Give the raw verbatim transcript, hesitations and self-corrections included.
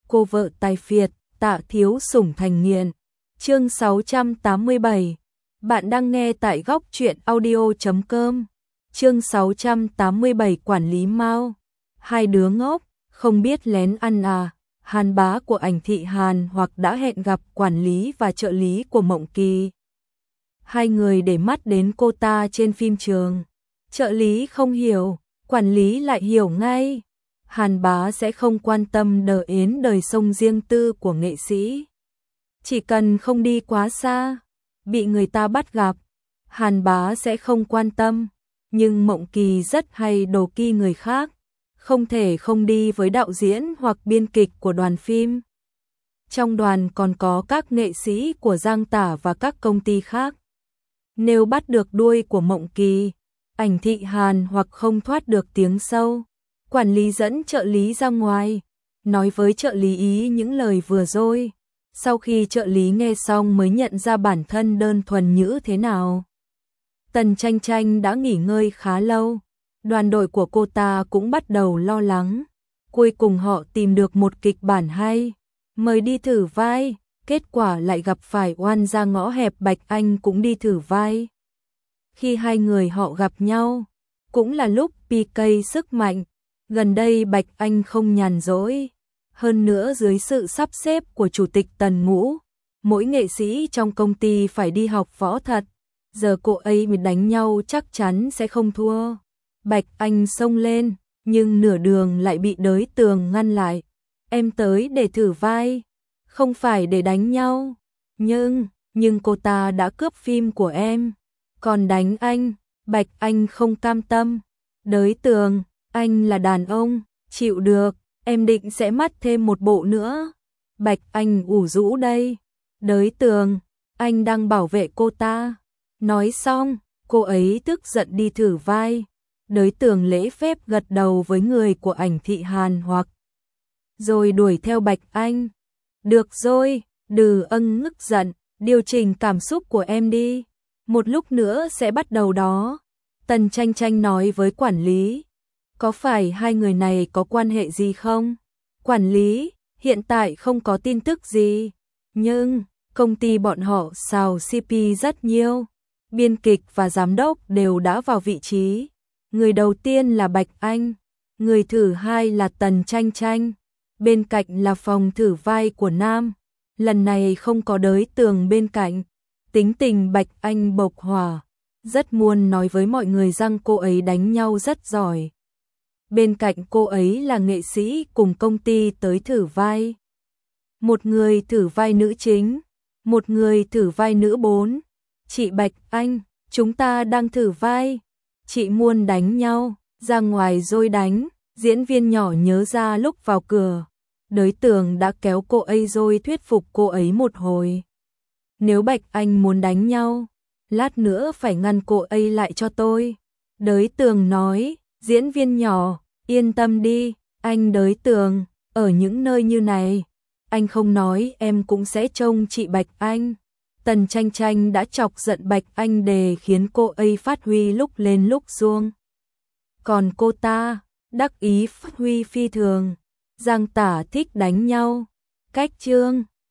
cô vợ tài phiệt, Tạ Thiếu Sủng thành nghiện. Chương sáu trăm tám mươi bảy. Bạn đang nghe tại góc truyện audio chấm com. Chương sáu trăm tám mươi bảy quản lý Mao. Hai đứa ngốc, không biết lén ăn à? Hàn Bá của Ảnh Thị Hàn hoặc đã hẹn gặp quản lý và trợ lý của Mộng Kỳ. Hai người để mắt đến cô ta trên phim trường. Trợ lý không hiểu, quản lý lại hiểu ngay. Hàn Bá sẽ không quan tâm đờ yến đời sống riêng tư của nghệ sĩ. Chỉ cần không đi quá xa, bị người ta bắt gặp, Hàn Bá sẽ không quan tâm. Nhưng Mộng Kỳ rất hay đổ kỳ người khác, không thể không đi với đạo diễn hoặc biên kịch của đoàn phim. Trong đoàn còn có các nghệ sĩ của Giang Tả và các công ty khác. Nếu bắt được đuôi của Mộng Kỳ, Ảnh Thị Hàn hoặc không thoát được tiếng sâu, quản lý dẫn trợ lý ra ngoài, nói với trợ lý ý những lời vừa rồi. Sau khi trợ lý nghe xong mới nhận ra bản thân đơn thuần như thế nào. Tần Tranh Tranh đã nghỉ ngơi khá lâu, đoàn đội của cô ta cũng bắt đầu lo lắng. Cuối cùng họ tìm được một kịch bản hay, mời đi thử vai, kết quả lại gặp phải oan gia ngõ hẹp Bạch Anh cũng đi thử vai. Khi hai người họ gặp nhau, cũng là lúc pê ca sức mạnh, gần đây Bạch Anh không nhàn rỗi. Hơn nữa dưới sự sắp xếp của Chủ tịch Tần Ngũ, mỗi nghệ sĩ trong công ty phải đi học võ thật. Giờ cô ấy mới đánh nhau chắc chắn sẽ không thua. Bạch Anh xông lên, nhưng nửa đường lại bị Đới Tường ngăn lại. Em tới để thử vai, không phải để đánh nhau. Nhưng, nhưng cô ta đã cướp phim của em, còn đánh anh. Bạch Anh không cam tâm. Đới Tường, anh là đàn ông, chịu được. Em định sẽ mắt thêm một bộ nữa. Bạch Anh ủ rũ đây. Đới Tường, anh đang bảo vệ cô ta. Nói xong, cô ấy tức giận đi thử vai. Đới Tường lễ phép gật đầu với người của Ảnh Thị Hàn hoặc rồi đuổi theo Bạch Anh. Được rồi, đừ ân ngức giận, điều chỉnh cảm xúc của em đi. Một lúc nữa sẽ bắt đầu đó. Tần Tranh Tranh nói với quản lý. Có phải hai người này có quan hệ gì không? Quản lý, hiện tại không có tin tức gì. Nhưng, công ty bọn họ xào xê pê rất nhiều. Biên kịch và giám đốc đều đã vào vị trí. Người đầu tiên là Bạch Anh. Người thứ hai là Tần Tranh Tranh. Bên cạnh là phòng thử vai của Nam. Lần này không có Đới Tường bên cạnh. Tính tình Bạch Anh bộc hỏa. Rất muốn nói với mọi người rằng cô ấy đánh nhau rất giỏi. Bên cạnh cô ấy là nghệ sĩ cùng công ty tới thử vai. Một người thử vai nữ chính, một người thử vai nữ bốn. Chị Bạch Anh, chúng ta đang thử vai. Chị muốn đánh nhau, ra ngoài rồi đánh. Diễn viên nhỏ nhớ ra lúc vào cửa, Đới Tường đã kéo cô ấy rồi thuyết phục cô ấy một hồi. Nếu Bạch Anh muốn đánh nhau, lát nữa phải ngăn cô ấy lại cho tôi. Đới Tường nói, diễn viên nhỏ, yên tâm đi, anh Đới Tường, ở những nơi như này, anh không nói em cũng sẽ trông chị Bạch Anh. Tần Tranh Tranh đã chọc giận Bạch Anh để khiến cô ấy phát huy lúc lên lúc xuống. Còn cô ta, đắc ý phát huy phi thường. Giang Tả thích đánh nhau. Cách chương